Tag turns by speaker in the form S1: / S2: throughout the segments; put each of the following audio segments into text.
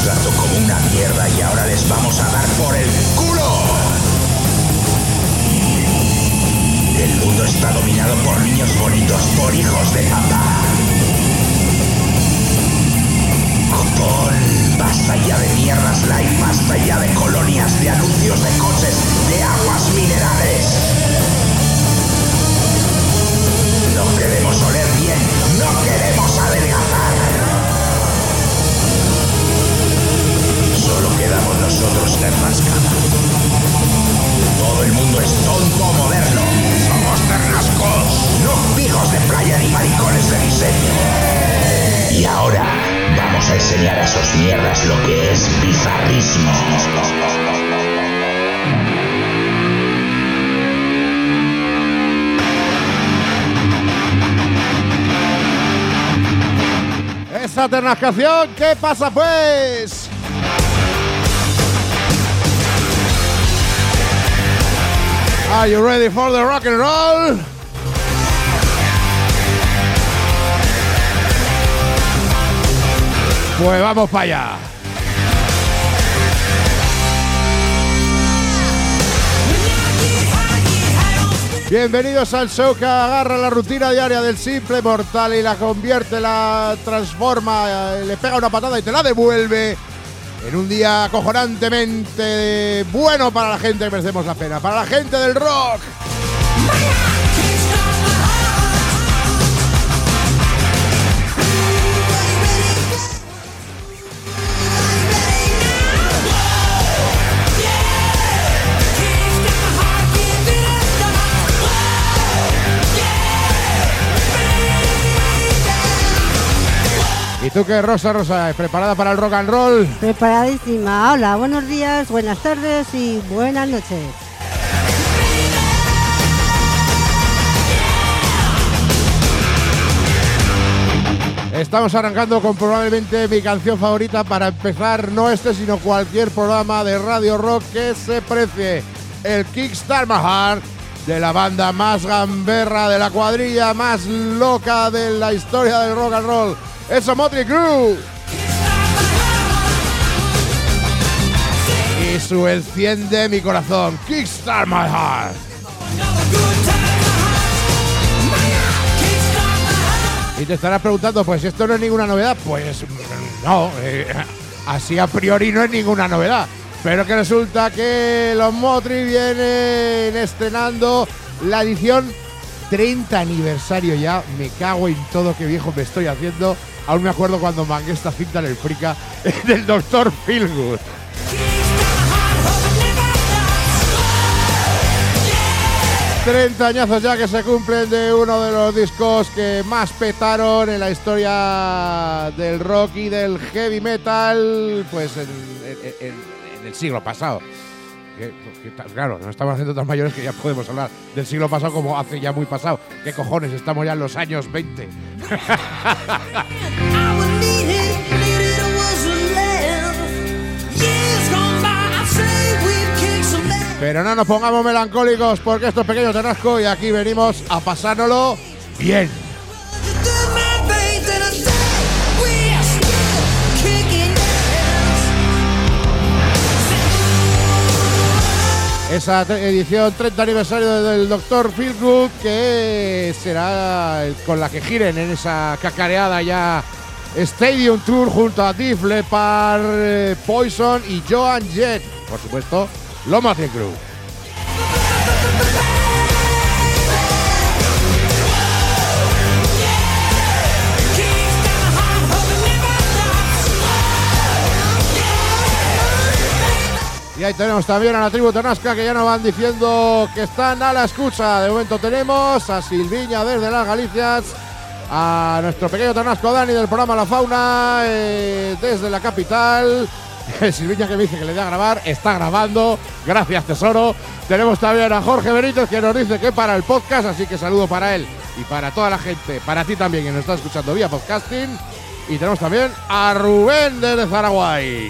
S1: trato como una mierda y ahora les vamos a dar por el culo. El mundo está dominado por niños bonitos, por hijos de papá. Copón, basta ya de mierdas light, basta ya de colonias, de anuncios de coches, de aguas minerales. No queremos oler bien, no queremos adelgazar. Solo quedamos nosotros de rascada. Todo el mundo es tonto moderno. Somos ternascos, no pijos de playa ni maricones de diseño. Y ahora vamos a enseñar a esos mierdas lo que es bizarrismo.
S2: Esa ternascación, ¿qué pasa pues? Are you ready for the rock and roll? Pues vamos para allá. Bienvenidos al show que agarra la rutina diaria del simple mortal y la convierte, la transforma, le pega una patada y te la devuelve en un día acojonantemente bueno para la gente que merecemos la pena, para la gente del rock. ¿Y tú qué, Rosa? ¿Preparada para el rock and roll?
S3: Preparadísima. Hola, buenos días, buenas tardes y buenas noches.
S2: Estamos arrancando con probablemente mi canción favorita para empezar, no este, sino cualquier programa de Radio Rock que se precie. El Kickstart My Heart, de la banda más gamberra, de la cuadrilla más loca de la historia del rock and roll. ¡Eso, Motley Crue! Y su enciende mi corazón. Kickstart My Heart. Y te estarás preguntando, pues esto no es ninguna novedad. Pues no, así a priori no es ninguna novedad. Pero que resulta que los Motley vienen estrenando la edición 30 aniversario ya. Me cago en todo, qué viejo me estoy haciendo. Aún me acuerdo cuando mangué esta cinta en el Frica del Dr. Feelgood. 30 añazos ya que se cumplen de uno de los discos que más petaron en la historia del rock y del heavy metal, pues en el siglo pasado. Claro, no estamos haciendo tan mayores que ya podemos hablar del siglo pasado como hace ya muy pasado. ¿Qué cojones? Estamos ya en los años 20. Pero no nos pongamos melancólicos porque esto es Pequeño Ternasco y aquí venimos a pasárnoslo bien. Esa edición 30 aniversario del Dr. Feelgood, que será con la que giren en esa cacareada ya Stadium Tour junto a Def Leppard, Poison y Joan Jett. Por supuesto, los Motley Crue. Y ahí tenemos también a la tribu Ternasca, que ya nos van diciendo que están a la escucha. De momento tenemos a Silviña desde las Galicias, a nuestro pequeño Ternasco Dani del programa La Fauna desde la capital. Silviña que me dice que le da a grabar, está grabando, gracias tesoro. Tenemos también a Jorge Benítez que nos dice que para el podcast, así que saludo para él y para toda la gente, para ti también que nos está escuchando vía podcasting. Y tenemos también a Rubén desde Zaragoza.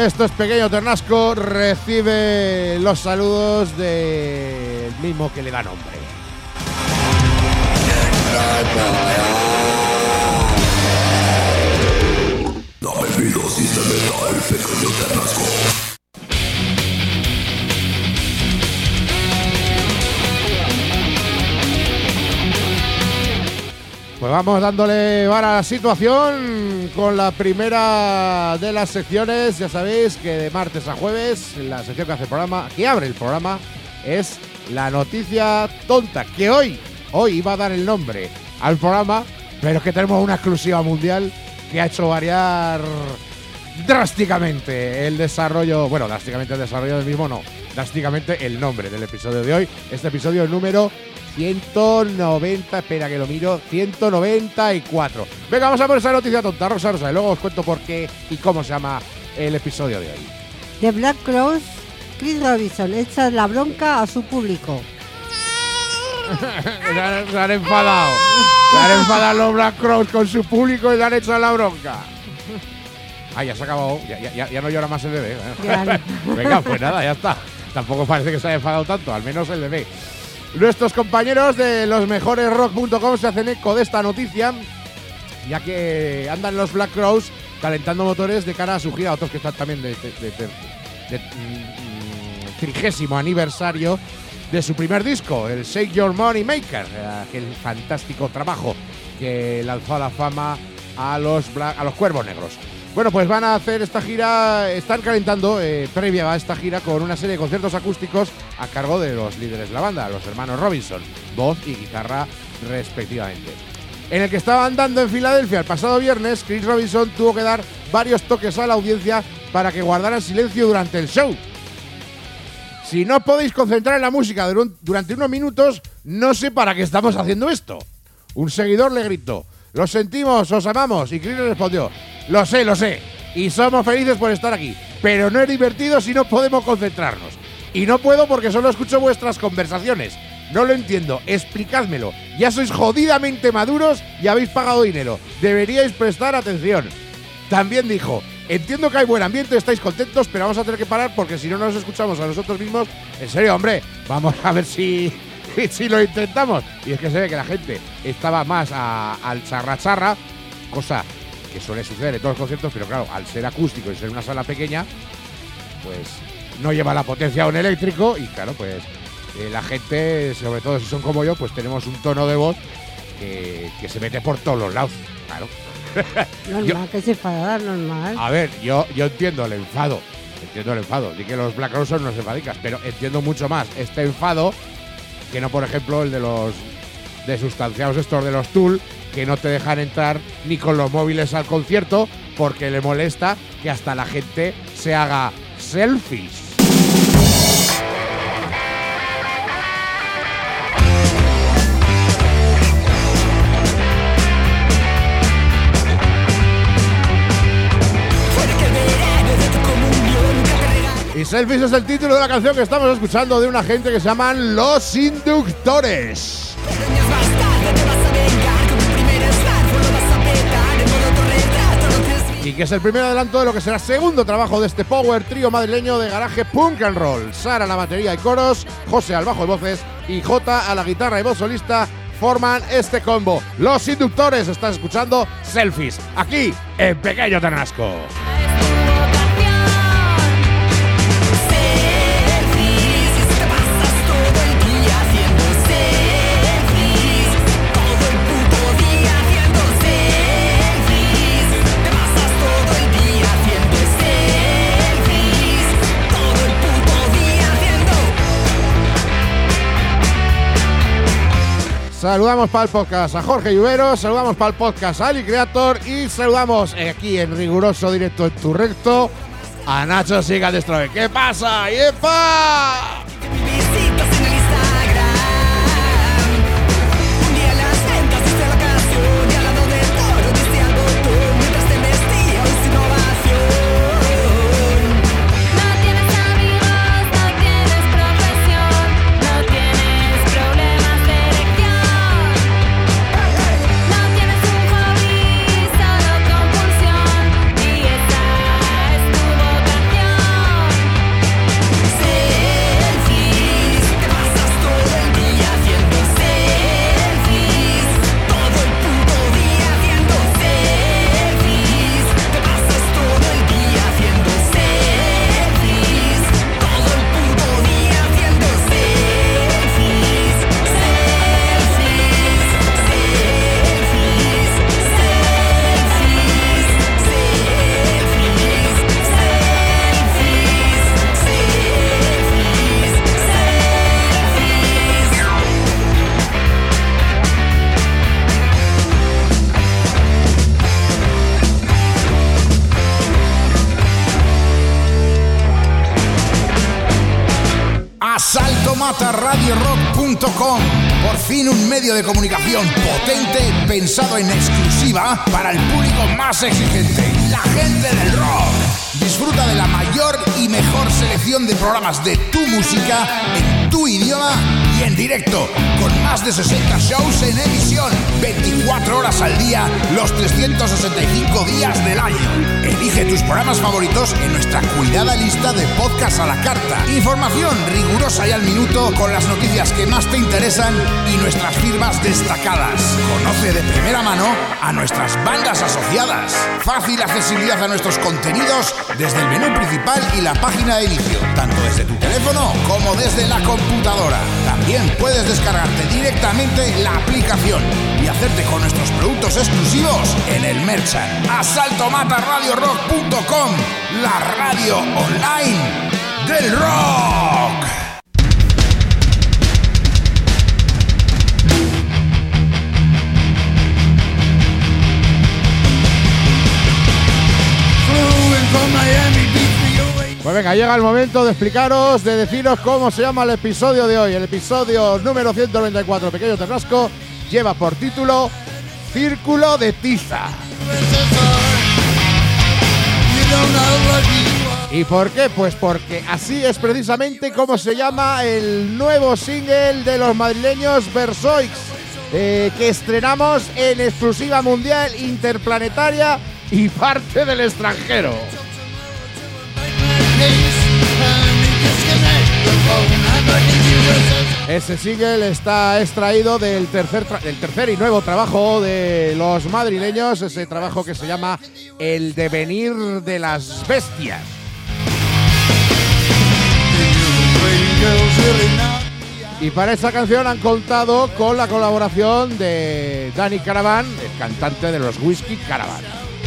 S2: Esto es Pequeño Ternasco, recibe los saludos del mismo que le da nombre.
S1: Dame mi dosis de metal, Pequeño Ternasco.
S2: Pues vamos dándole vara a la situación con la primera de las secciones. Ya sabéis que de martes a jueves la sección que hace el programa, que abre el programa, es la noticia tonta, que hoy iba a dar el nombre al programa, pero es que tenemos una exclusiva mundial que ha hecho variar drásticamente el desarrollo, bueno, drásticamente el desarrollo del mismo no, drásticamente el nombre del episodio de hoy. Este episodio número 190, espera que lo miro, 194. Venga, vamos a por esa noticia tonta, Rosa, y luego os cuento por qué y cómo se llama el episodio de hoy.
S3: The Black Crowes, Chris Robinson echa la bronca a su público.
S2: Se han enfadado. Se han enfadado los Black Crowes con su público y le han echado la bronca. Ah, ya se ha acabado. Ya no llora más el bebé. Venga, pues nada, ya está. Tampoco parece que se haya enfadado tanto, al menos el bebé. Nuestros compañeros de losmejoresrock.com se hacen eco de esta noticia, ya que andan los Black Crowes calentando motores de cara a su gira, otros que están también de 30º aniversario de su primer disco, el Shake Your Money Maker, aquel fantástico trabajo que lanzó a la fama a los Cuervos Negros. Bueno, pues van a hacer esta gira, están calentando previa a esta gira con una serie de conciertos acústicos a cargo de los líderes de la banda, los hermanos Robinson, voz y guitarra respectivamente. En el que estaban dando en Filadelfia el pasado viernes, Chris Robinson tuvo que dar varios toques a la audiencia para que guardaran silencio durante el show. Si no podéis concentrar en la música durante unos minutos, no sé para qué estamos haciendo esto. Un seguidor le gritó: "Los sentimos, os amamos", y Chris le respondió: Lo sé, y somos felices por estar aquí, pero no es divertido si no podemos concentrarnos. Y no puedo porque solo escucho vuestras conversaciones. No lo entiendo, explicádmelo. Ya sois jodidamente maduros y habéis pagado dinero. Deberíais prestar atención. También dijo: entiendo que hay buen ambiente, estáis contentos, pero vamos a tener que parar porque si no nos escuchamos a nosotros mismos. En serio, hombre, vamos a ver si lo intentamos. Y es que se ve que la gente estaba más al charra, cosa que suele suceder en todos los conciertos, pero claro, al ser acústico y ser una sala pequeña, pues no lleva la potencia de un eléctrico y claro, pues la gente, sobre todo si son como yo, pues tenemos un tono de voz que se mete por todos los lados, claro.
S3: Normal, que se enfada, normal.
S2: A ver, yo entiendo el enfado, di que los Black Crowes son unos enfadicas, pero entiendo mucho más este enfado que no, por ejemplo, el de los desustanciados estos de los Tool, que no te dejan entrar ni con los móviles al concierto porque le molesta que hasta la gente se haga selfies. Y Selfies es el título de la canción que estamos escuchando de una gente que se llaman Los Inductores. Y que es el primer adelanto de lo que será el segundo trabajo de este power trío madrileño de garaje punk and roll. Sara a la batería y coros, José al bajo y voces y Jota a la guitarra y voz solista forman este combo. Los Inductores, estás escuchando Selfies, aquí en Pequeño Ternasco. Saludamos para el podcast a Jorge Lluvero, saludamos para el podcast a Ali Creator y saludamos aquí en riguroso directo en tu recto a Nacho Siga Destroy. ¿Qué pasa? ¡Yepa!
S1: asaltomataradiorock.com. Por fin un medio de comunicación potente pensado en exclusiva para el público más exigente, la gente del rock. Disfruta de la mayor y mejor selección de programas de tu música en tu idioma y en directo, con más de 60 shows en emisión, 24 horas al día, los 365 días del año. Elige tus programas favoritos en nuestra cuidada lista de podcast a la carta. Información rigurosa y al minuto con las noticias que más te interesan y nuestras firmas destacadas. Conoce de primera mano a nuestras bandas asociadas. Fácil accesibilidad a nuestros contenidos desde el menú principal y la página de inicio, tanto desde tu teléfono como desde la computadora. También puedes descargarte directamente la aplicación y hacerte con nuestros productos exclusivos en el Merchant. asaltomataradiorock.com, la radio online del rock.
S2: Pues venga, llega el momento de explicaros, de deciros cómo se llama el episodio de hoy. El episodio número 194, Pequeño Ternasco, lleva por título Círculo de Tiza. ¿Y por qué? Pues porque así es precisamente como se llama el nuevo single de los madrileños Versoix, que estrenamos en exclusiva mundial, interplanetaria y parte del extranjero. Ese single está extraído del tercer y nuevo trabajo de los madrileños, ese trabajo que se llama El devenir de las bestias. Y para esta canción han contado con la colaboración de Dani Caravan, el cantante de los Whiskey Caravan.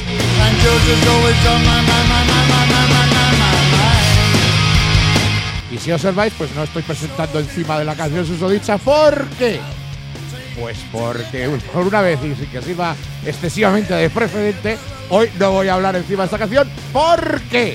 S2: Y si observáis, pues no estoy presentando encima de la canción susodicha. ¿Por qué? Pues porque por una vez, y sin que sirva excesivamente de precedente, hoy no voy a hablar encima de esta canción. ¿Por qué?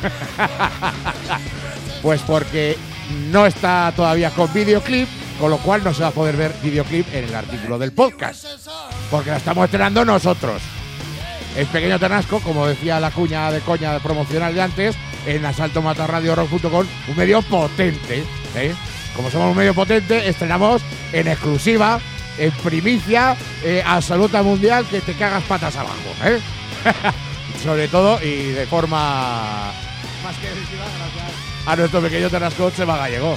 S2: Pues porque no está todavía con videoclip, con lo cual no se va a poder ver videoclip en el artículo del podcast, porque la estamos estrenando nosotros. El Pequeño Ternasco, como decía la cuña de coña promocional de antes, en asaltomataradiorock.com, un medio potente, ¿eh? Como somos un medio potente, estrenamos en exclusiva, en primicia, absoluta mundial, que te cagas patas abajo, ¿eh? Sobre todo y de forma más que decisiva, gracias a nuestro Pequeño Ternasco, Chema Gallego.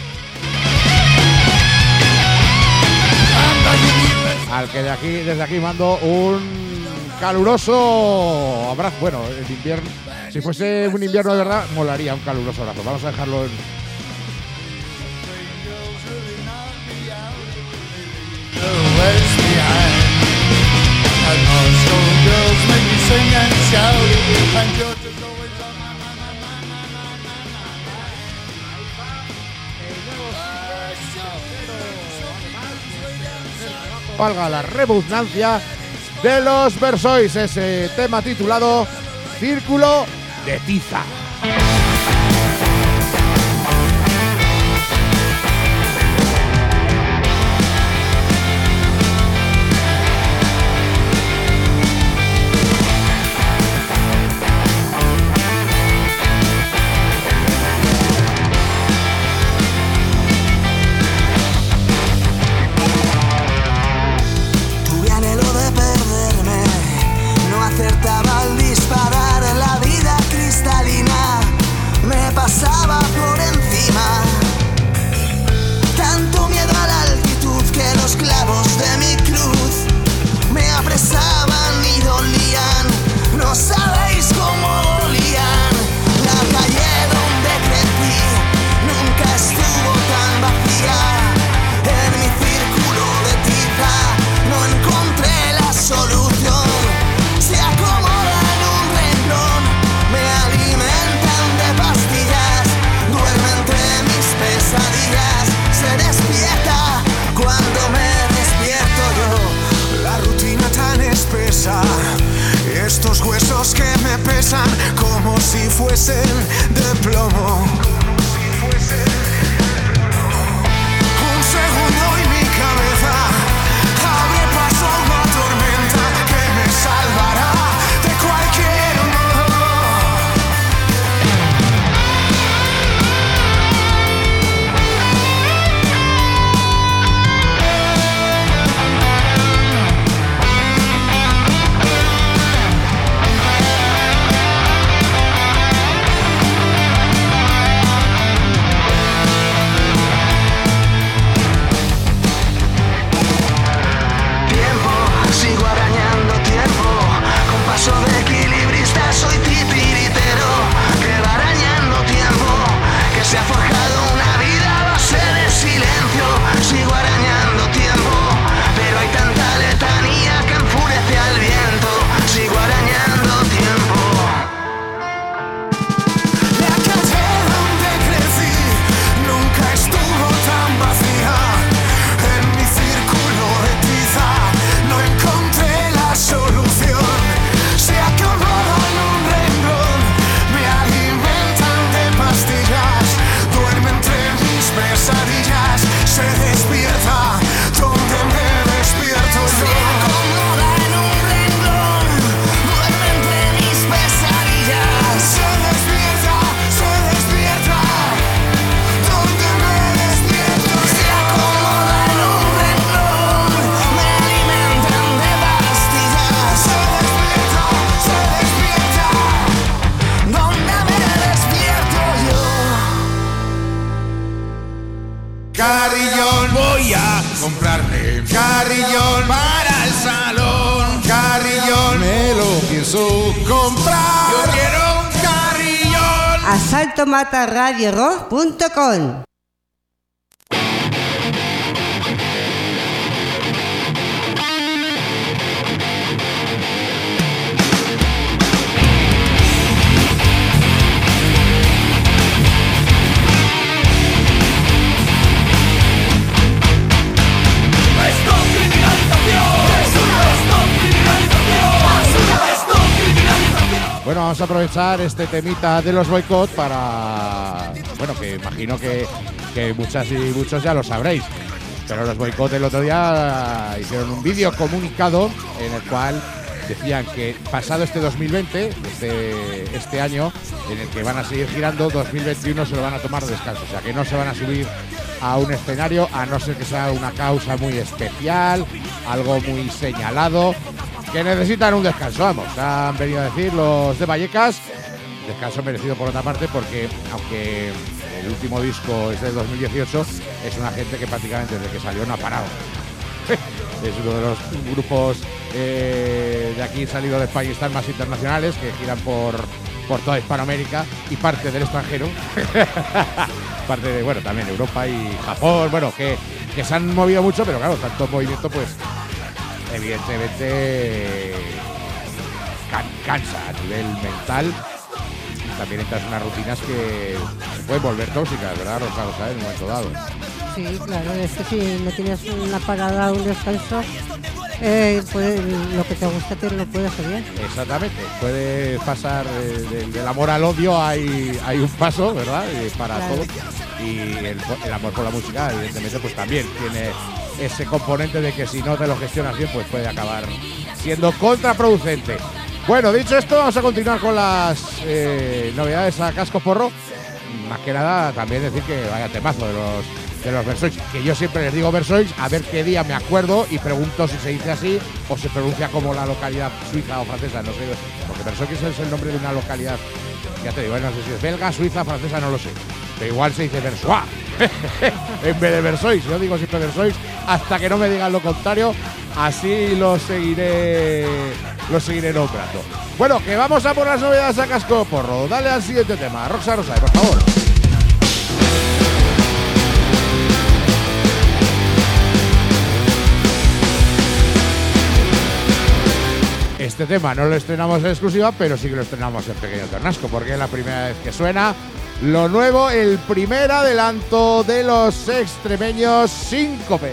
S2: Al que desde aquí mando un caluroso abrazo. Bueno, el invierno, si fuese un invierno de verdad, molaría un caluroso abrazo. Vamos a dejarlo en... Valga la redundancia, de los Versoix, ese tema titulado Círculo de Tiza.
S4: Acertaba al disparar, la vida cristalina ha forjado una vida a base de silencio. Sigo arañando tiempo, pero hay tanta letanía que enfurece al viento. Sigo arañando tiempo. La calle donde crecí nunca estuvo tan vacía. En mi círculo de tiza no encontré la solución. Se acomoda en un renglón, me alimentan de pastillas. Duerme entre mis pesadillas, se despierta donde me despierto yo. Se acomoda en un renglón, duerme entre mis pesadillas. Se despierta donde me despierto yo. Se acomoda en un renglón, me alimentan de pastillas. Se despierta donde me despierto yo.
S1: Carrillón, voy a comprarme carrillón para el salón. Carrillón, me lo pienso comprar. Yo quiero un carrillón.
S3: asaltomataradiorock.com.
S2: Bueno, vamos a aprovechar este temita de los boicot para... Bueno, que imagino que muchas y muchos ya lo sabréis. Pero los boicot el otro día hicieron un vídeo comunicado en el cual decían que pasado este 2020, este año, en el que van a seguir girando, 2021 se lo van a tomar de descanso. O sea, que no se van a subir a un escenario a no ser que sea una causa muy especial, algo muy señalado, que necesitan un descanso. Vamos, han venido a decir los de Vallecas, descanso merecido por otra parte, porque aunque el último disco es del 2018, es una gente que prácticamente desde que salió no ha parado. Es uno de los grupos de aquí salido de España y están más internacionales, que giran por toda Hispanoamérica y parte del extranjero. Parte de, bueno, también Europa y Japón, bueno, que se han movido mucho, pero claro, tanto movimiento, pues evidentemente cansa a nivel mental. También entras en unas rutinas que se pueden volver tóxicas, ¿verdad, Rosa? En un momento dado.
S3: Sí, claro, es que si no tienes una parada, un descanso, pues lo que te gusta te lo puede hacer bien.
S2: Exactamente, puede pasar del amor al odio, hay un paso, ¿verdad? Para claro. Todo. Y el amor por la música, evidentemente, pues también tiene ese componente de que si no te lo gestionas bien, pues puede acabar siendo contraproducente. Bueno, dicho esto, vamos a continuar con las novedades a casco porro. Más que nada, también decir que vaya temazo de los Versoix, que yo siempre les digo Versoix, a ver qué día me acuerdo y pregunto si se dice así o se pronuncia como la localidad suiza o francesa, no sé, porque Versoix es el nombre de una localidad, ya te digo, no sé si es belga, suiza, francesa, no lo sé, pero igual se dice Versoix en vez de Versoix. Yo digo siempre Versoix hasta que no me digan lo contrario, así lo seguiré nombrando. Bueno, que vamos a por las novedades a casco porro. Dale al siguiente tema, Rosa, por favor. Este tema no lo estrenamos en exclusiva, pero sí que lo estrenamos en Pequeño Ternasco, porque es la primera vez que suena lo nuevo, el primer adelanto de los extremeños Síncope.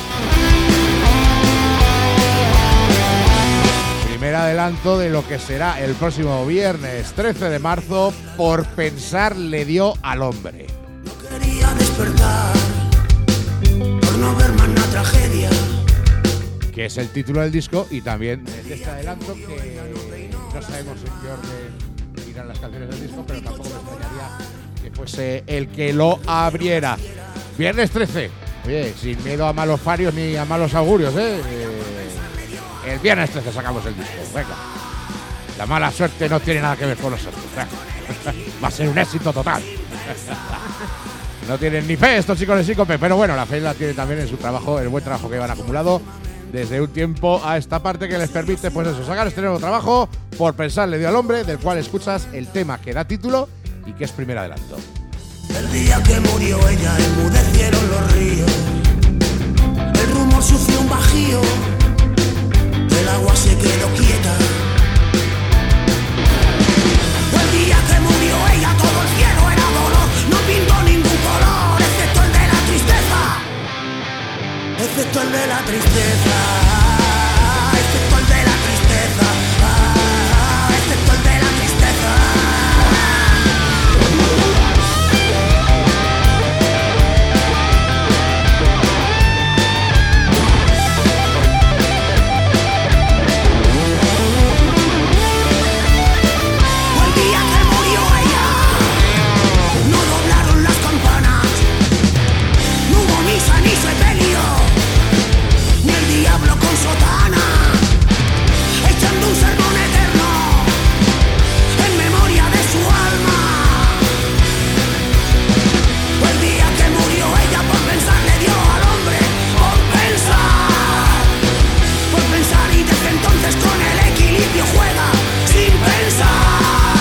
S2: Primer adelanto de lo que será el próximo viernes 13 de marzo, Por pensar le dio al hombre.
S4: No quería despertar por no ver más una tragedia,
S2: que es el título del disco, y también de este adelanto, que no sabemos en qué orden irán las canciones del disco, pero tampoco me extrañaría que fuese el que lo abriera. Viernes 13, oye, sin miedo a malos farios ni a malos augurios, el viernes 13 sacamos el disco, venga. La mala suerte no tiene nada que ver con nosotros, va a ser un éxito total. No tienen ni fe estos chicos de Síncope, pero bueno, la fe la tienen también en su trabajo, el buen trabajo que van acumulado desde un tiempo a esta parte, que les permite, pues eso, sacar este nuevo trabajo, Por pensar le dio al hombre, del cual escuchas el tema que da título y que es primer adelanto.
S4: El día que murió ella enmudecieron los ríos, el rumor sufrió un bajío, el agua se quedó quieta. El día que murió ella todo el cielo era dolor, no pintó ningún color excepto el de la tristeza, excepto el de la tristeza, excepto el de la tristeza, excepto el de la tristeza. Ni sepelio, ni el diablo con sotana, echando un sermón eterno en memoria de su alma. El día que murió ella por pensar le dio al hombre, por pensar y desde entonces con el equilibrio juega sin pensar.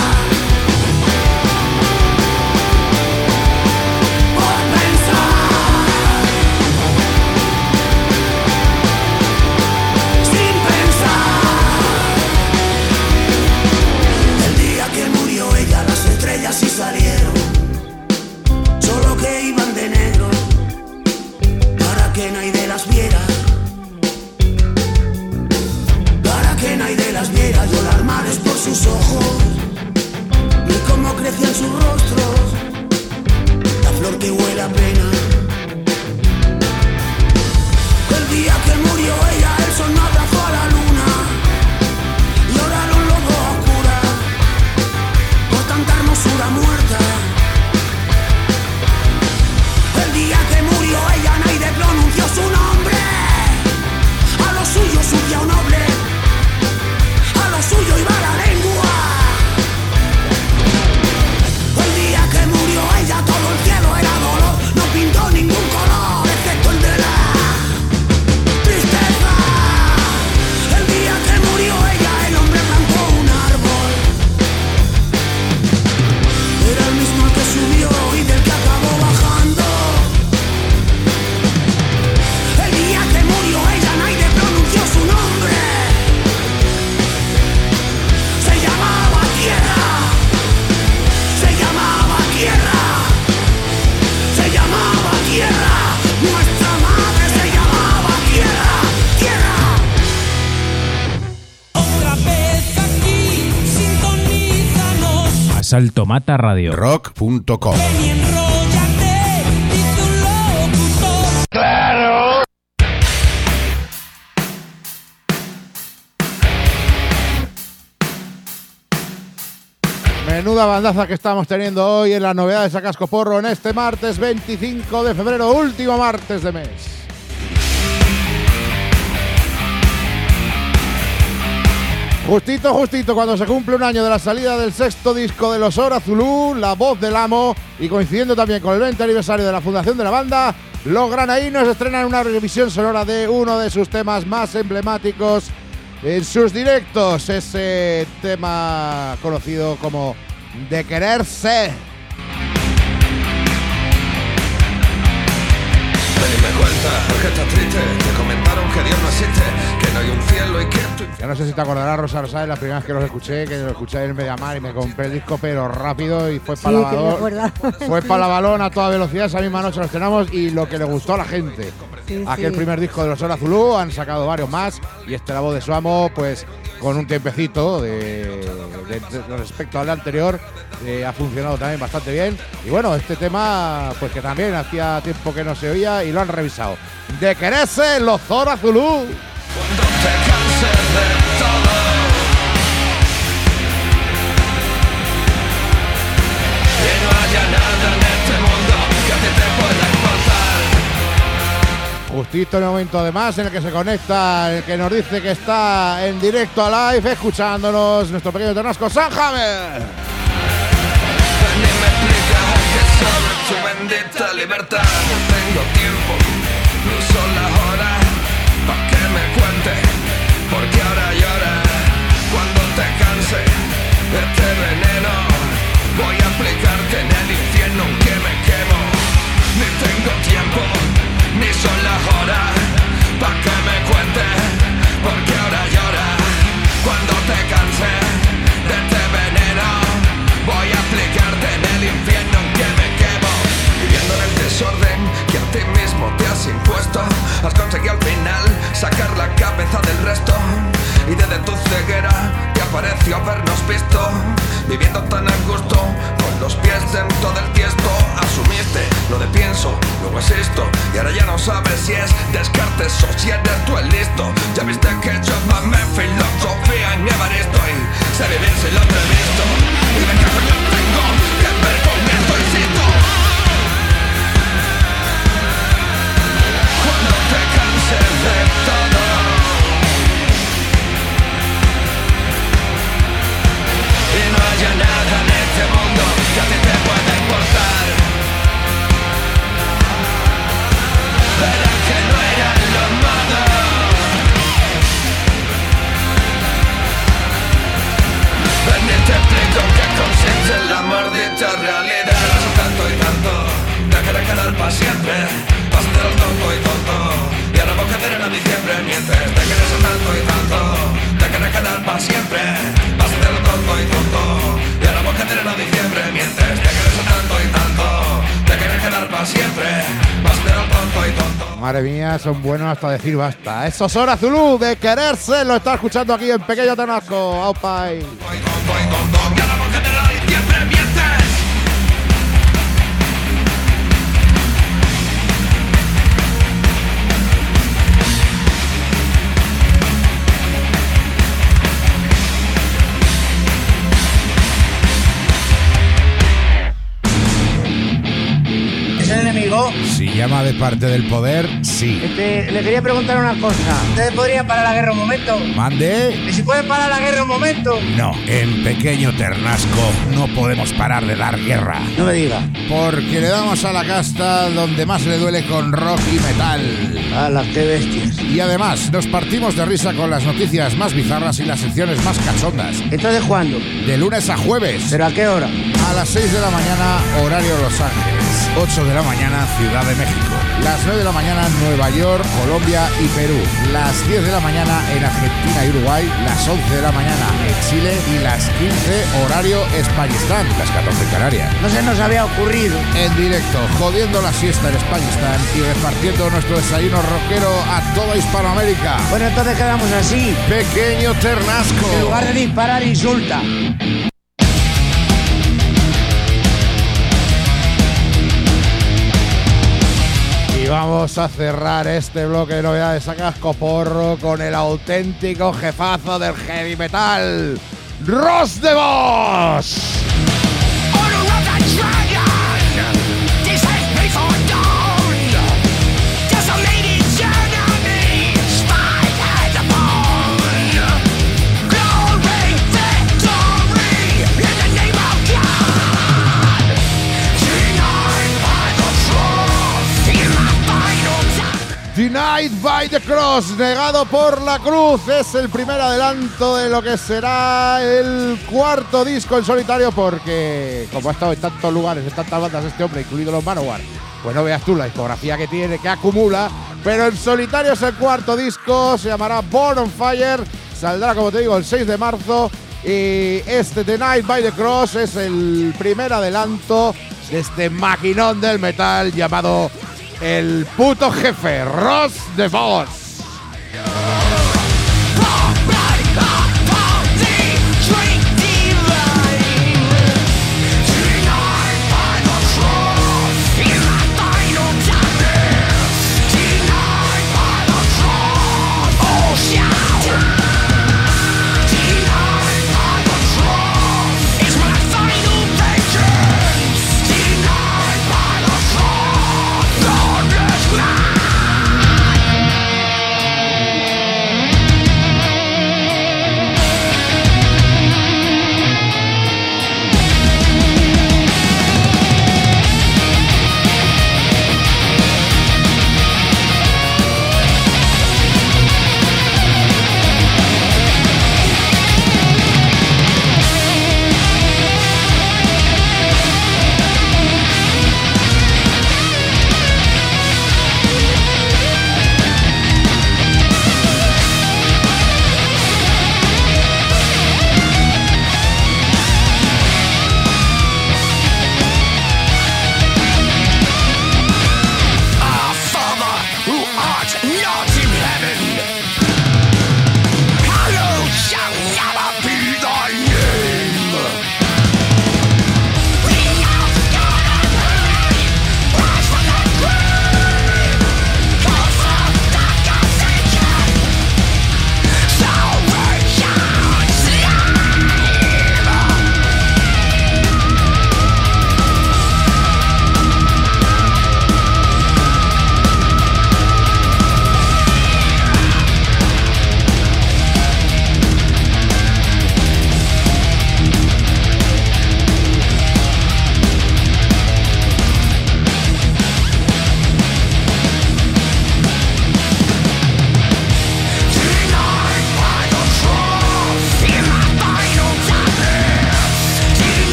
S4: Así salieron, solo que iban de negro, para que nadie las viera, para que nadie las viera llorar mares por sus ojos, ni cómo crecían sus rostros, la flor que huele a pena. El día que murió ella, el sol no abrazó a la luna, lloraron los dos a oscuras por tanta hermosura muerta. El día que murió ella nadie pronunció su nombre, a lo suyo subía un noble, a lo suyo iba la lengua. El día que murió ella todo el cielo era dolor, no pintó ningún color excepto el de la tristeza. El día que murió ella el hombre plantó un árbol, era el mismo que subió y del que acabó bajando. El día que murió ella nadie pronunció su nombre, se llamaba tierra, se llamaba tierra, se llamaba tierra, nuestra madre se llamaba tierra, tierra.
S5: Otra vez aquí, sintonízanos.
S6: Asalto Mata Radio.
S1: Rock.com.
S5: Ven y enróllate, dice un locutor.
S2: Menuda bandaza que estamos teniendo hoy en las novedades a casco porro en este martes 25 de febrero, último martes de mes. Justito cuando se cumple un año de la salida del sexto disco de los Hora Zulú, La Voz del Amo, y coincidiendo también con el 20 aniversario de la fundación de la banda, los granaínos estrenan una revisión sonora de uno de sus temas más emblemáticos en sus directos, ese tema conocido como De Querer Ser.
S7: Ven y me cuenta, porque estás triste. Te comentaron que Dios no existe, que no hay un cielo y que tú...
S2: Ya no sé si te acordarás, Rosa Rosales, la primera vez que los escuché, en el Mediamar y me compré el disco, pero rápido, y fue para la balón. Fue para la balón a toda velocidad, esa misma noche lo estrenamos y lo que le gustó a la gente.
S3: Sí,
S2: Aquel primer disco de los Hora Zulú, han sacado varios más, y este La Voz de su Amo, pues con un tiempecito de respecto al anterior, ha funcionado también bastante bien. Y bueno, este tema, pues que también hacía tiempo que no se oía y lo han revisado. De Querer Ser, los Hora Zulú.
S7: Cuando te canses de todo, y no haya nada en este mundo que a ti te pueda importar.
S2: Justito en el momento además en el que se conecta el que nos dice que está en directo a live escuchándonos, nuestro pequeño Ternasco Sanhammer.
S7: Ven y me explicas que sobre tu bendita libertad. No tengo tiempo, ni son las horas pa' que me cuentes, porque ahora lloras. Cuando te canse de este veneno, voy a aplicarte en el infierno que me sacar la cabeza del resto. Y desde tu ceguera que apareció habernos visto, viviendo tan a gusto, con los pies dentro del tiesto. Asumiste lo de pienso, luego existo, y ahora ya no sabes si es Descartes o si eres tú el listo. Ya viste que yo mamé filosofía en Evaristo y sé vivir sin lo previsto. Y me cago yo tengo que ver con esto, insisto. Cuando te canses de todo y no haya nada en este mundo que a ti te pueda importar, verás que no era lo malo. Ven y te explico que consiste en la maldita realidad. Tanto y tanto, te querés quedar para siempre. Pásate el tonto y tonto, y ahora vos querer a diciembre. Mientras te quedes tanto y tanto, te querés quedar para siempre. Pásate el tonto y tonto, y ahora vos querer a diciembre. Mientras te quedes tanto y tanto, te querés quedar para siempre. Pásate el tonto y tonto.
S2: Madre mía, son buenos hasta decir basta. Eso es Hora Zulu de quererse. Lo está escuchando aquí en Pequeño Tenasco. Aupai.
S6: ¿Es el enemigo?
S1: Si llama de parte del poder, sí.
S6: Le quería preguntar una cosa. ¿Ustedes podrían parar la guerra un momento?
S1: Mande.
S6: ¿Y si pueden parar la guerra un momento?
S1: No, en Pequeño Ternasco no podemos parar de dar guerra.
S6: No me diga.
S1: Porque le damos a la casta donde más le duele con rock y metal.
S6: ¡Hala, qué bestias!
S1: Y además nos partimos de risa con las noticias más bizarras y las secciones más cachondas.
S6: ¿Entonces cuándo?
S1: De lunes a jueves.
S6: ¿Pero a qué hora?
S1: A las 6 de la mañana, horario Los Ángeles. 8 de la mañana, Ciudad de México. Las 9 de la mañana, Nueva York, Colombia y Perú. Las 10 de la mañana en Argentina y Uruguay. Las 11 de la mañana en Chile. Y las 15, horario Españistán. Las 14 en Canarias.
S6: No se nos había ocurrido.
S1: En directo, jodiendo la siesta en Españistán y repartiendo nuestro desayuno rockero a toda Hispanoamérica.
S6: Bueno, entonces quedamos así.
S1: Pequeño Ternasco.
S6: En lugar de disparar, insulta.
S2: Y vamos a cerrar este bloque de novedades a casco porro con el auténtico jefazo del heavy metal, Ross the Boss. Denied by the Cross, negado por la cruz, es el primer adelanto de lo que será el cuarto disco en solitario, porque como ha estado en tantos lugares, en tantas bandas este hombre, incluido los Manowar, pues no veas tú la discografía que tiene, que acumula, pero en solitario es el cuarto disco, se llamará Born on Fire, saldrá, como te digo, el 6 de marzo, y este Denied by the Cross es el primer adelanto de este maquinón del metal llamado el puto jefe, Ross the Boss.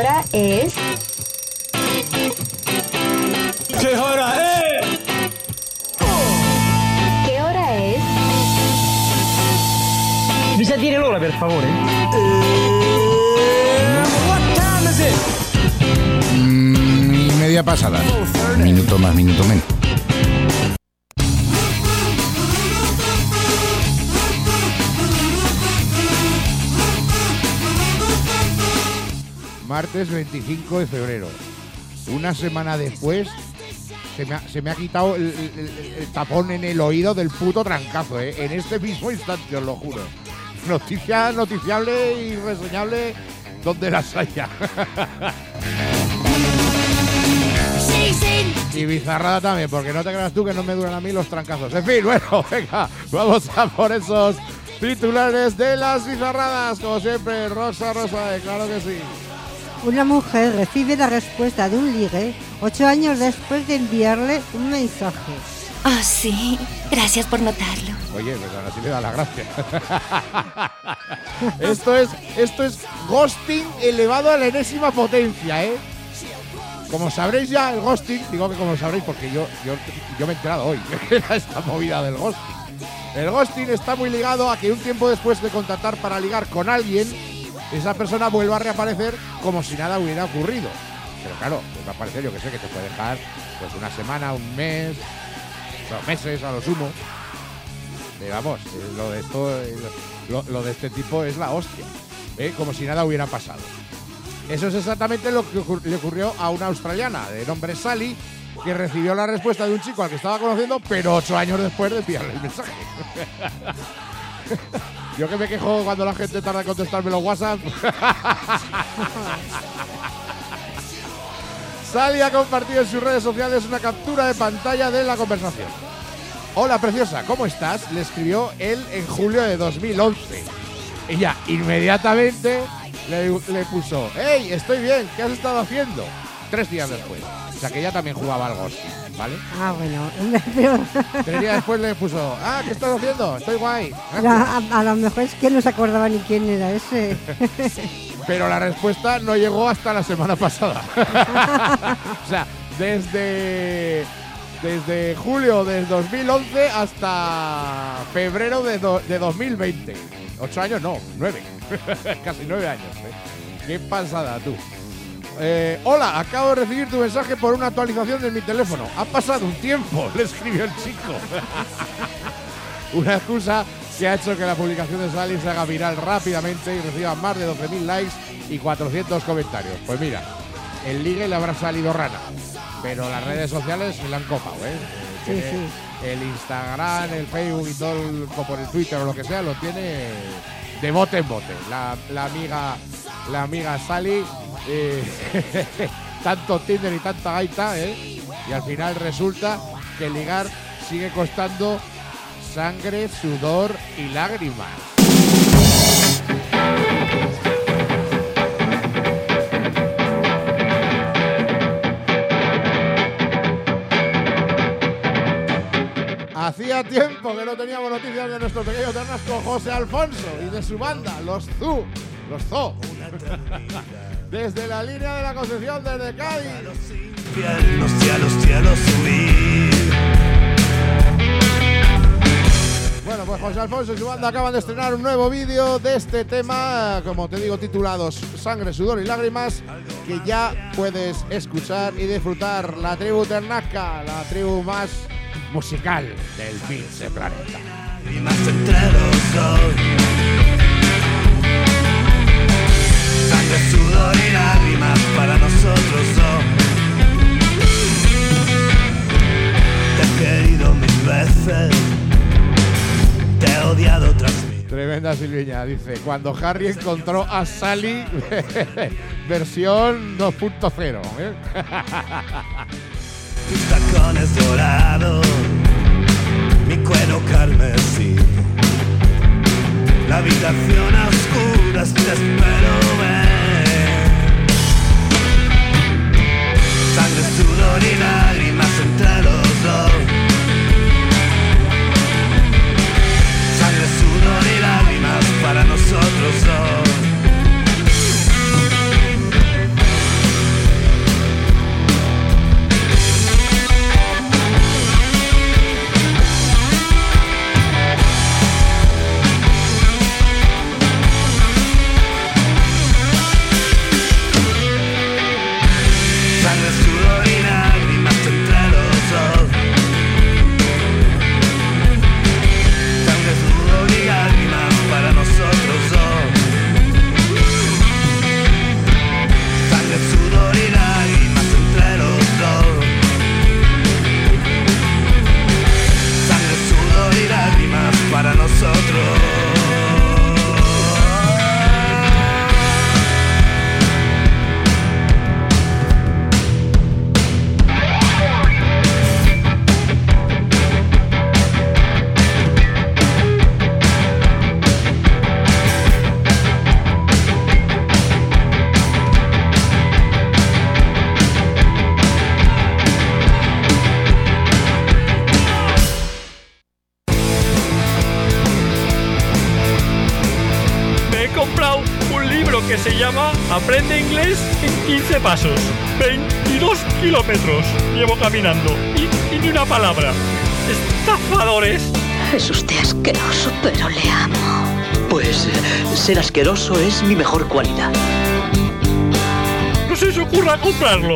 S8: hora es?
S5: ¿Qué hora es?
S8: ¿Qué hora es?
S6: Mi sa dire l'ora, per favore?
S5: What time is it?
S1: Y media pasada. Minuto más, minuto menos.
S2: Martes 25 de febrero. Una semana después se me ha quitado el tapón en el oído del puto trancazo, ¿eh? En este mismo instante, os lo juro. Noticia noticiable y reseñable donde las haya. Y bizarrada también, porque no te creas tú que no me duran a mí los trancazos. En fin, bueno, venga, vamos a por esos titulares de las bizarradas. Como siempre, Rosa, claro que sí.
S3: Una mujer recibe la respuesta de un ligue 8 años después de enviarle un mensaje.
S9: Oh, sí. Gracias por notarlo.
S2: Oye, pues ahora sí le da la gracia. Esto es ghosting elevado a la enésima potencia, ¿eh? Como sabréis ya, el ghosting, digo que como sabréis porque yo me he enterado hoy de esta movida del ghosting. El ghosting está muy ligado a que un tiempo después de contactar para ligar con alguien, esa persona vuelva a reaparecer como si nada hubiera ocurrido. Pero claro, vuelve a aparecer, yo que sé, que te puede dejar pues una semana, un mes, 2 meses a lo sumo. Vamos, lo de este tipo es la hostia, ¿eh? Como si nada hubiera pasado. Eso es exactamente lo que le ocurrió a una australiana de nombre Sally, que recibió la respuesta de un chico al que estaba conociendo, pero 8 años después de enviarle el mensaje. Yo que me quejo cuando la gente tarda en contestarme los WhatsApp. Sally ha compartido en sus redes sociales una captura de pantalla de la conversación. Hola preciosa, ¿cómo estás? Le escribió él en julio de 2011. Ella inmediatamente le puso: hey, estoy bien, ¿qué has estado haciendo? 3 días después. O sea que ella también jugaba al ghosting, ¿vale?
S3: Ah, bueno.
S2: 3 días después le puso: ¿qué estás haciendo? Estoy guay.
S3: A lo mejor es que no se acordaba ni quién era ese.
S2: Pero la respuesta no llegó hasta la semana pasada. O sea, desde julio del 2011 hasta febrero de 2020. 8 años no, 9. Casi 9 años. Qué pasada, tú. Hola, acabo de recibir tu mensaje por una actualización de mi teléfono. Ha pasado un tiempo, le escribió el chico. Una excusa que ha hecho que la publicación de Sally se haga viral rápidamente y reciba más de 12.000 likes y 400 comentarios. Pues mira, el ligue le habrá salido rana, pero las redes sociales se le han copado, ¿eh?
S3: Sí.
S2: El Instagram, el Facebook y todo, por el Twitter o lo que sea, lo tiene de bote en bote. La amiga Sally, tanto Tinder y tanta gaita, y al final resulta que ligar sigue costando sangre, sudor y lágrimas. Hacía tiempo que no teníamos noticias de nuestro pequeño ternasco José Alfonso y de su banda, los Zoo. Desde la línea de la Concepción, desde Cádiz.
S4: Los cielos subir.
S2: Bueno, pues José Alfonso y su banda acaban de estrenar un nuevo vídeo de este tema, como te digo, titulados Sangre, Sudor y Lágrimas, que ya puedes escuchar y disfrutar. La tribu Ternasca, la tribu más musical del pinche planeta.
S4: Lágrimas entre los dos. Sangre, sudor y lágrimas para nosotros dos. Te he querido 1000 veces. Te he odiado otras mil.
S2: Tremenda Silviña, dice: cuando Harry encontró a Sally, versión 2.0.
S4: Tus tacones dorados, mi cuero carmesí. La habitación a oscuras, te espero ver. Sangre, sudor y lágrimas entre los dos. Sangre, sudor y lágrimas para nosotros dos.
S8: comprado un libro que se llama Aprende inglés en 15 pasos. 22 kilómetros llevo caminando y ni una palabra. ¡Estafadores!
S10: Es usted asqueroso, pero le amo.
S11: Pues ser asqueroso es mi mejor cualidad.
S8: No se os ocurra comprarlo.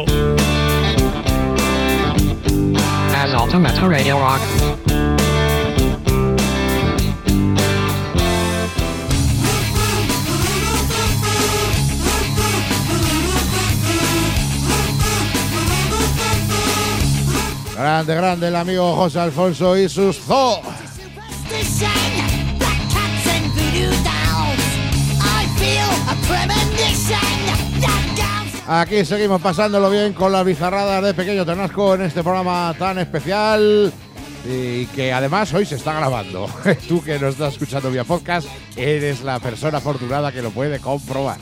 S12: As Ultimate Radio Rock.
S2: Grande, grande el amigo José Alfonso y sus zoo. Aquí seguimos pasándolo bien con las bizarradas de Pequeño Ternasco en este programa tan especial y que además hoy se está grabando. Tú que nos estás escuchando vía podcast, eres la persona afortunada que lo puede comprobar.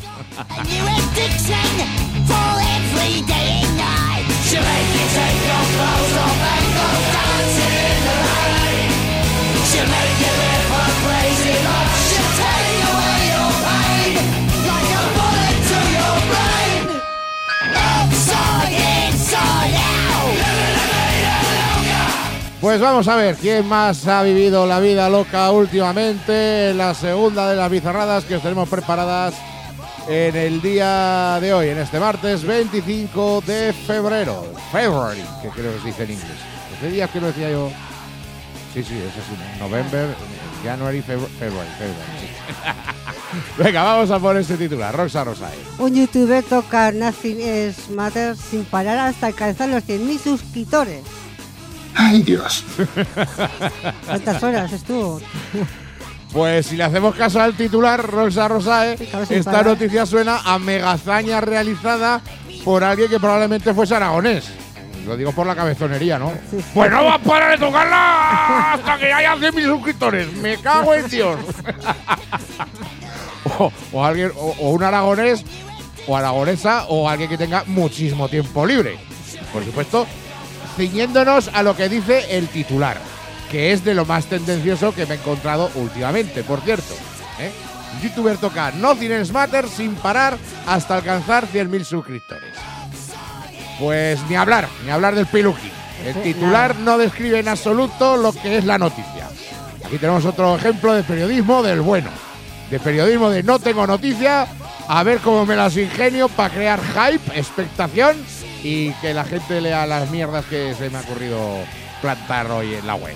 S2: Pues vamos a ver quién más ha vivido la vida loca últimamente. La segunda de las bizarradas que os tenemos preparadas en el día de hoy, en este martes 25 de febrero. February, que creo que se dice en inglés. ¿Qué días que lo decía yo? Sí, es así. November, January, February. Sí. Venga, vamos a por este titular. Rosa Rosae.
S3: Un youtuber toca Nothing Matters sin parar hasta alcanzar los 100.000 suscriptores.
S13: ¡Ay, Dios!
S3: ¿Cuántas horas estuvo?
S2: Pues si le hacemos caso al titular, Rosa Rosae, esta noticia suena a megazaña realizada por alguien que probablemente fuese aragonés. Lo digo por la cabezonería, ¿no? Sí. Pues no va a parar de tocarla hasta que haya 100.000 suscriptores. ¡Me cago en Dios! o alguien, o un aragonés, o aragonesa, o alguien que tenga muchísimo tiempo libre. Por supuesto, ciñéndonos a lo que dice el titular, que es de lo más tendencioso que me he encontrado últimamente, por cierto. Un youtuber toca Nothing Matters sin parar hasta alcanzar 100.000 suscriptores. Pues ni hablar del piluqui. El titular no describe en absoluto lo que es la noticia. Aquí tenemos otro ejemplo de periodismo del bueno. De periodismo de no tengo noticia, a ver cómo me las ingenio para crear hype, expectación y que la gente lea las mierdas que se me ha ocurrido plantar hoy en la web.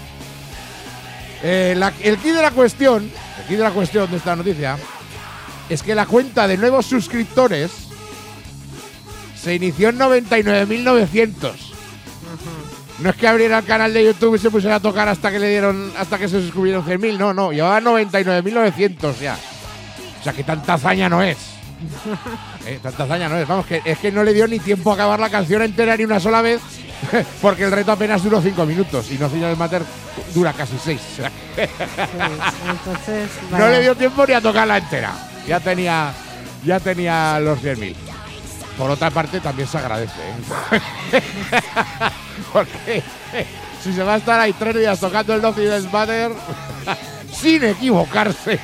S2: El quid de la cuestión de esta noticia es que la cuenta de nuevos suscriptores se inició en 99.900. No es que abriera el canal de YouTube y se pusiera a tocar hasta que se suscribieron 100.000, no, llevaba 99.900 ya. O sea que tanta hazaña no es. Tanta hazaña no es. Vamos, que es que no le dio ni tiempo a acabar la canción entera ni una sola vez, porque el reto apenas duró 5 minutos y Nothing Matters dura casi 6. Sí,
S3: entonces,
S2: no le dio tiempo ni a tocarla entera. Ya tenía los 100.000. Por otra parte, también se agradece, porque si se va a estar ahí 3 días tocando el Nothing Matters sin equivocarse,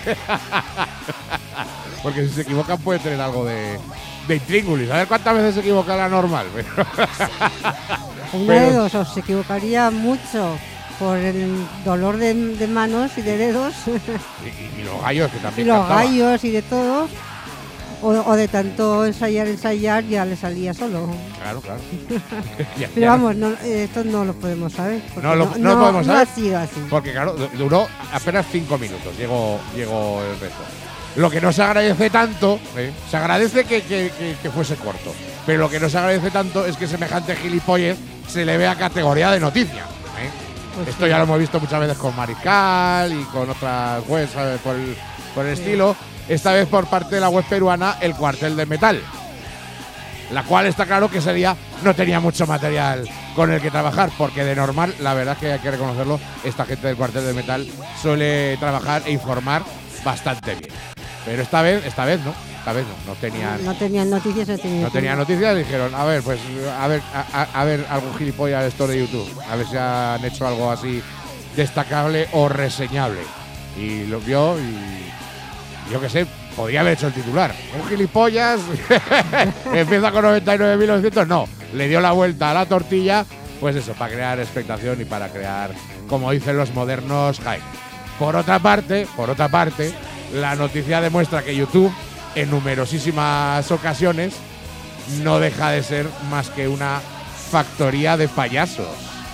S2: porque si se equivocan puede tener algo de intríngulis. A ver cuántas veces se equivoca la normal.
S3: Una de dos, o se equivocaría mucho por el dolor de manos y de dedos.
S2: Y los gallos, que también
S3: y los
S2: cantaba.
S3: gallos y de todo. O de tanto ensayar ya le salía solo.
S2: Claro.
S3: Pero vamos, esto no lo podemos saber.
S2: No lo podemos saber.
S3: No ha sido así.
S2: Porque claro, duró apenas 5 minutos. Llegó el resto. Lo que no se agradece tanto, se agradece que fuese corto. Pero lo que no se agradece tanto es que semejante gilipollez se le vea categoría de noticia. Pues esto ya lo hemos visto muchas veces con Mariscal y con otras webs por el estilo. Esta vez por parte de la web peruana El Cuartel de Metal, la cual está claro que ese día no tenía mucho material con el que trabajar, porque de normal, la verdad es que hay que reconocerlo, esta gente del Cuartel de Metal suele trabajar e informar bastante bien. Pero esta vez no tenían
S3: noticias.
S2: No tenían noticias, dijeron, a ver algún gilipollas de esto de YouTube, a ver si han hecho algo así destacable o reseñable. Y lo vio y yo qué sé, podría haber hecho el titular. Un gilipollas empieza con 99.900. No, le dio la vuelta a la tortilla, pues eso, para crear expectación y para crear, como dicen los modernos, hype. Por otra parte, la noticia demuestra que YouTube, en numerosísimas ocasiones, no deja de ser más que una factoría de payasos.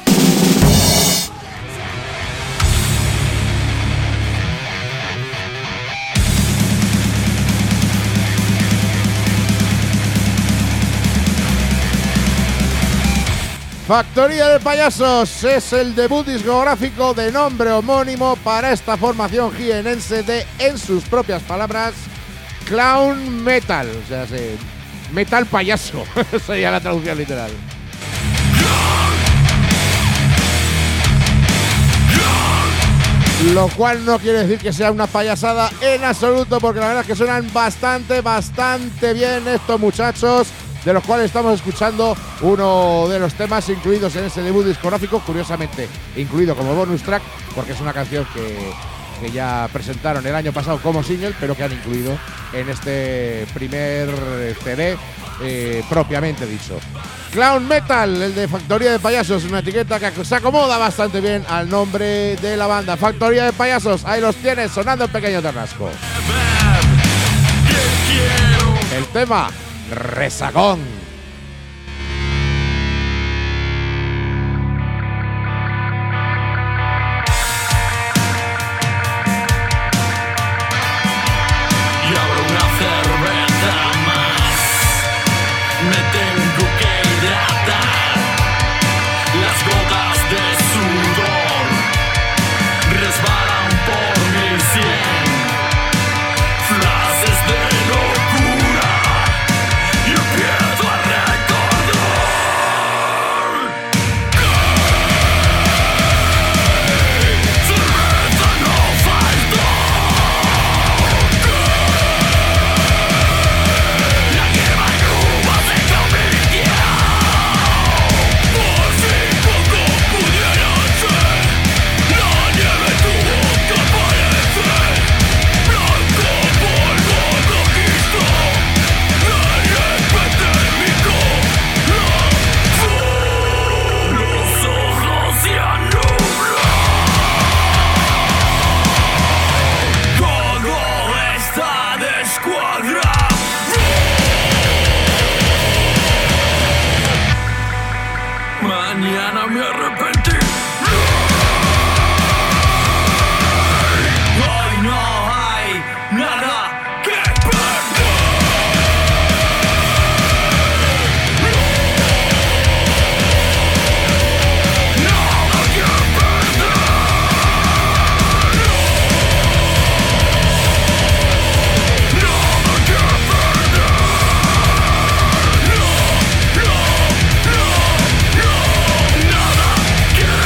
S2: Factoría de Payasos es el debut discográfico de nombre homónimo para esta formación jienense de, en sus propias palabras, clown metal. O sea, metal payaso sería la traducción literal. Lo cual no quiere decir que sea una payasada en absoluto, porque la verdad es que suenan bastante bien estos muchachos, de los cuales estamos escuchando uno de los temas incluidos en ese debut discográfico, curiosamente incluido como bonus track, porque es una canción que ya presentaron el año pasado como single, pero que han incluido en este primer CD propiamente dicho. Clown Metal, el de Factoría de Payasos, una etiqueta que se acomoda bastante bien al nombre de la banda. Factoría de Payasos, ahí los tienes sonando en Pequeño Ternasco. El tema Resacón.
S4: Y abro una cerveza más. Me tengo que hidratar. Las gotas de sudor resbalan por mi sien. Frases de locura. Y empiezo a recordar que cerveza no faltó. La hierba y uvas se convirtió. Por si poco pudiera ser, la nieve tuvo que aparecer. Blanco polvo rojizo. Los ojos se anulan. Todo está descuadrado. Mañana me arrepentí. Hoy no hay nada que perder. Nada que perder. Nada que perder. Nada que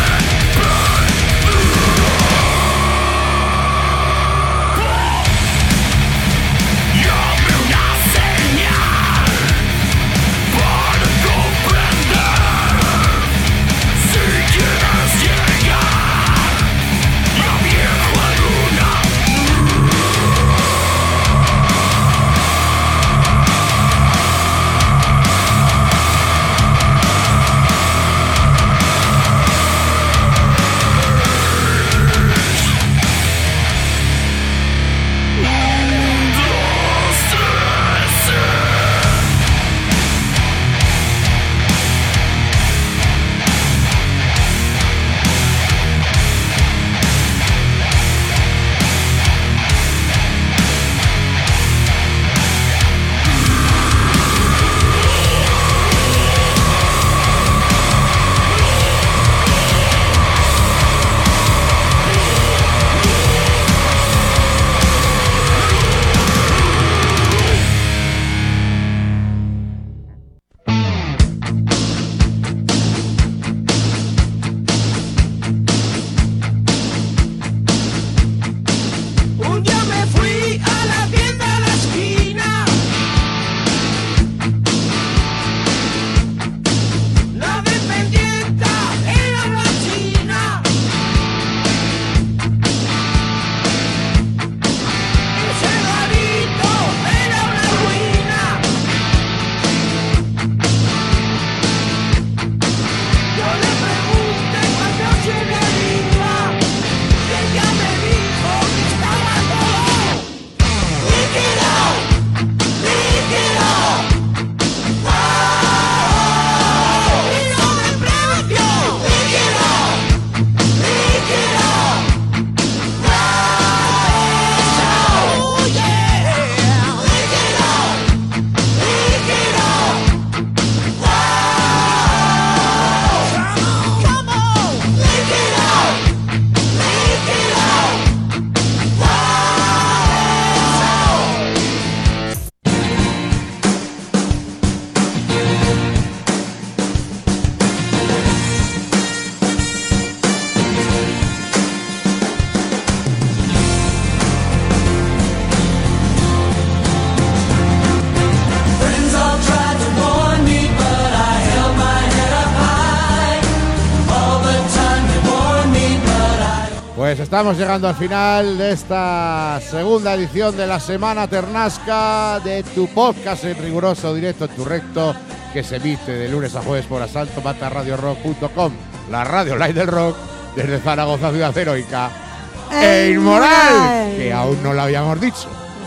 S2: Pues estamos llegando al final de esta segunda edición de la Semana Ternasca de tu podcast en riguroso directo en tu recto, que se emite de lunes a jueves por asaltomatarradiorock.com, la radio online del rock, desde Zaragoza, ciudad heroica e inmoral, que aún no lo habíamos dicho.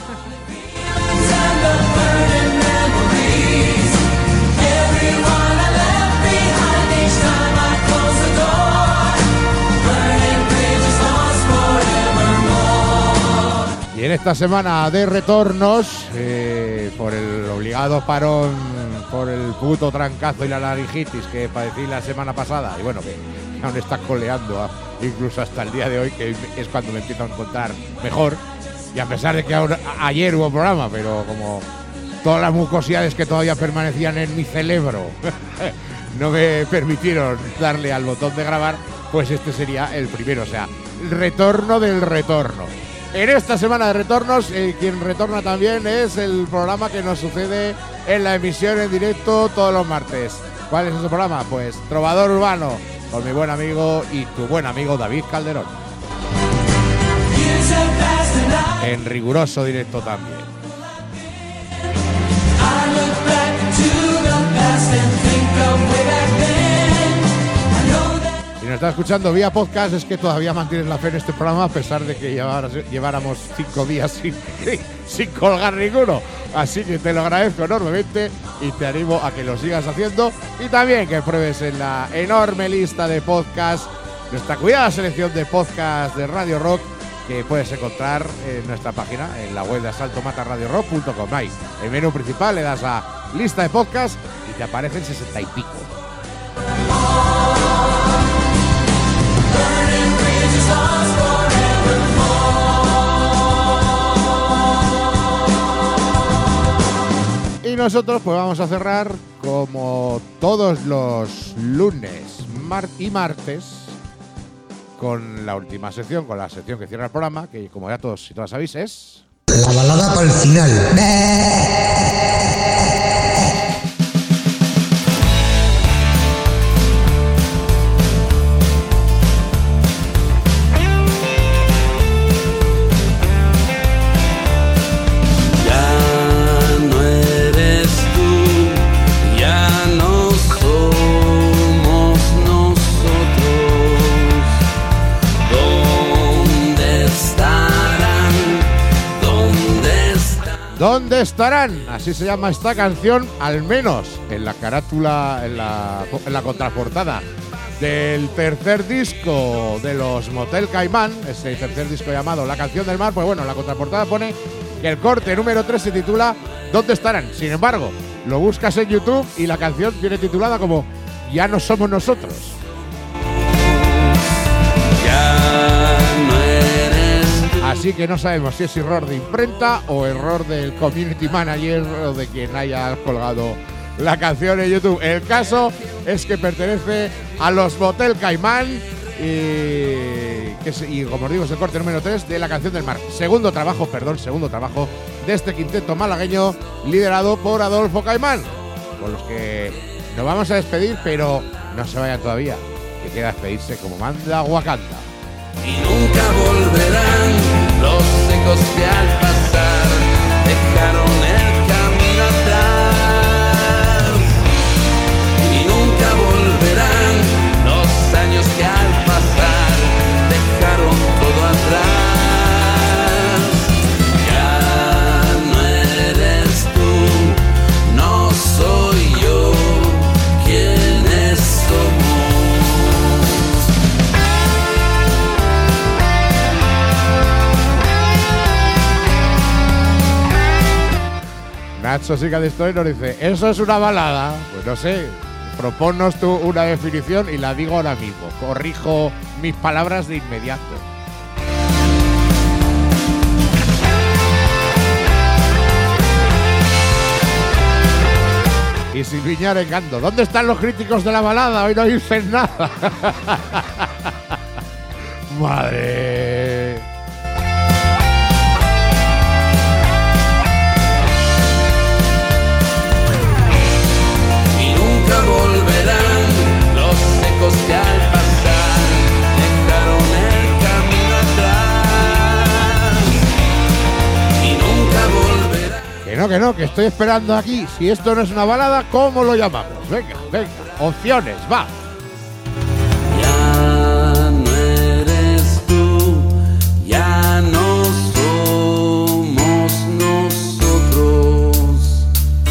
S2: Y en esta semana de retornos, por el obligado parón, por el puto trancazo y la laringitis que padecí la semana pasada, y bueno, que aún está coleando incluso hasta el día de hoy, que es cuando me empiezo a encontrar mejor, y a pesar de que ayer hubo programa, pero como todas las mucosidades que todavía permanecían en mi cerebro no me permitieron darle al botón de grabar, pues este sería el primero, o sea, el retorno del retorno. En esta semana de retornos, quien retorna también es el programa que nos sucede en la emisión en directo todos los martes. ¿Cuál es ese programa? Pues Trovador Urbano, con mi buen amigo y tu buen amigo David Calderón. En riguroso directo también. Si nos está escuchando vía podcast, es que todavía mantienes la fe en este programa, a pesar de que lleváramos 5 días sin colgar ninguno. Así que te lo agradezco enormemente y te animo a que lo sigas haciendo, y también que pruebes en la enorme lista de podcasts, nuestra cuidada selección de podcasts de Radio Rock, que puedes encontrar en nuestra página, en la web de asaltomatarradiorock.com. Ahí, en el menú principal le das a lista de podcasts y te aparecen 60 y pico. Y nosotros pues vamos a cerrar como todos los lunes y martes con la última sección, con la sección que cierra el programa, que como ya todos y todas sabéis es...
S14: La balada para el final.
S2: ¿Dónde estarán? Así se llama esta canción, al menos en la carátula, en la contraportada del tercer disco de los Motel Caimán, ese tercer disco llamado La Canción del Mar. Pues bueno, en la contraportada pone que el corte número 3 se titula ¿Dónde estarán? Sin embargo, lo buscas en YouTube y la canción viene titulada como Ya no somos nosotros. Así que no sabemos si es error de imprenta o error del community manager o de quien haya colgado la canción en YouTube. El caso es que pertenece a los Motel Caimán y como os digo, es el corte número 3 de La Canción del Mar. Segundo trabajo de este quinteto malagueño liderado por Adolfo Caimán, con los que nos vamos a despedir, pero no se vayan todavía, que queda despedirse como manda Wakanda.
S7: Y nunca volverán los ecos que al pasar dejaron el camino atrás. Y nunca volverán los años que al pasar dejaron todo atrás. Ya no eres tú, no soy yo, quienes somos.
S2: Nacho Sica de Story nos dice, ¿eso es una balada? Pues no sé, proponnos tú una definición y la digo ahora mismo. Corrijo mis palabras de inmediato. Y Silviña arengando, ¿dónde están los críticos de la balada? Hoy no dicen nada. Madre...
S7: Volverán los ecos que al pasar dejaron el camino
S2: no, que estoy esperando aquí. Si esto no es una balada, ¿cómo lo llamamos? Venga, opciones, va.
S15: Ya no eres tú, ya no somos nosotros.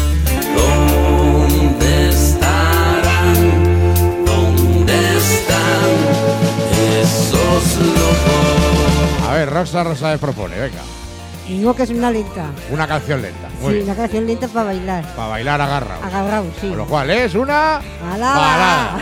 S15: ¿Dónde estarán? ¿Dónde están esos locos?
S2: A ver, Rosa me propone, venga.
S3: Digo que es una lenta.
S2: Una canción lenta. Muy
S3: Sí,
S2: bien.
S3: una canción lenta para bailar.
S2: Para bailar agarrado.
S3: Agarrado, sí.
S2: Con lo cual es una
S3: balada.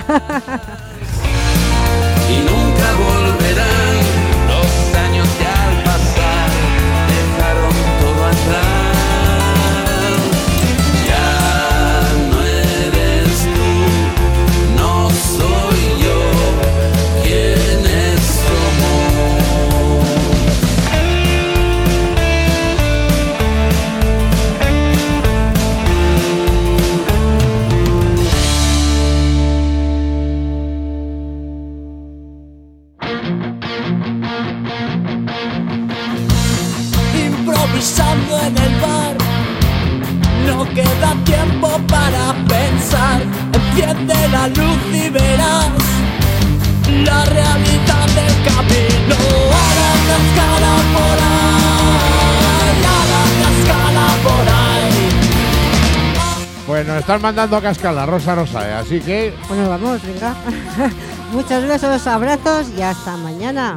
S15: Y nunca volverán los años que al pasar dejaron todo atrás. Ya no eres tú, no soy yo, ¿quiénes somos?
S16: Improvisando en el bar, no queda tiempo para pensar. Enciende la luz y verás la realidad del camino. A la cascada por ahí, a la cascada por ahí.
S2: Pues nos están mandando a cascarla, Rosa, así que...
S3: Bueno, vamos, venga. Muchos besos, abrazos y hasta mañana.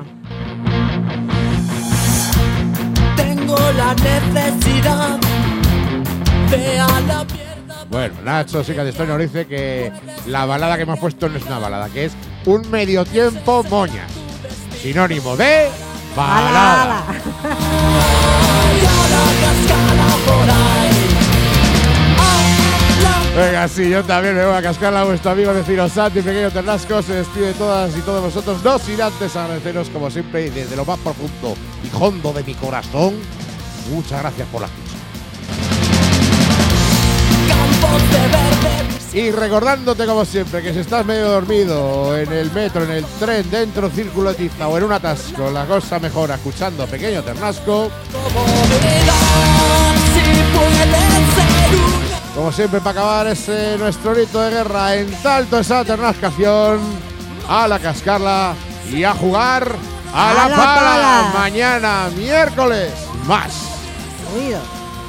S16: Tengo la necesidad de a la mierda.
S2: Bueno, Nacho Sicadestoy nos dice que la balada que hemos puesto no es una balada, que es un medio tiempo moñas. Sinónimo de balada. Venga, sí, yo también me voy a cascarla a vuestro amigo vecino Santi, pequeño Ternasco. Se despide de todas y todos vosotros. No sin antes agradeceros, como siempre, y desde lo más profundo y hondo de mi corazón, muchas gracias por la escucha. Y recordándote, como siempre, que si estás medio dormido en el metro, en el tren, dentro círculo de tiza o en un atasco, la cosa mejora escuchando Pequeño Ternasco. Como siempre, para acabar ese nuestro grito de guerra en tanto esa ternascación, a la cascarla y a jugar a la pala. Mañana, miércoles, más.
S3: Ruido.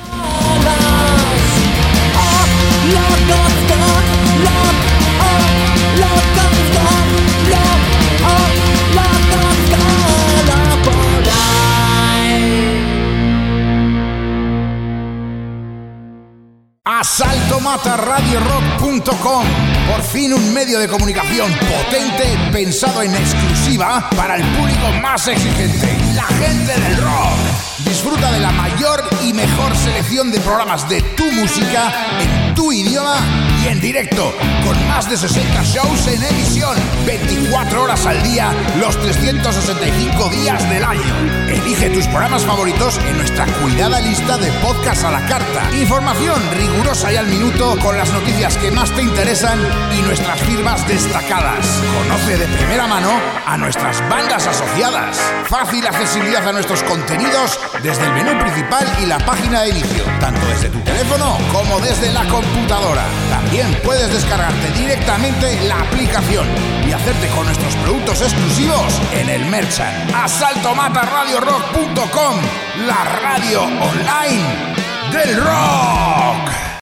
S1: AsaltoMataRadioRock.com. Por fin un medio de comunicación potente pensado en exclusiva para el público más exigente, la gente del rock. Disfruta de la mayor y mejor selección de programas de tu música en tu idioma y en directo, con más de 60 shows en emisión, 24 horas al día, los 365 días del año. Elige tus programas favoritos en nuestra cuidada lista de podcast a la carta. Información rigurosa y al minuto con las noticias que más te interesan y nuestras firmas destacadas. Conoce de primera mano a nuestras bandas asociadas. Fácil accesibilidad a nuestros contenidos desde el menú principal y la página de inicio, tanto desde tu teléfono como desde la computadora. También puedes descargarte directamente la aplicación y hacerte con nuestros productos exclusivos en el Merchant. AsaltoMataRadioRock.com, la radio online del rock.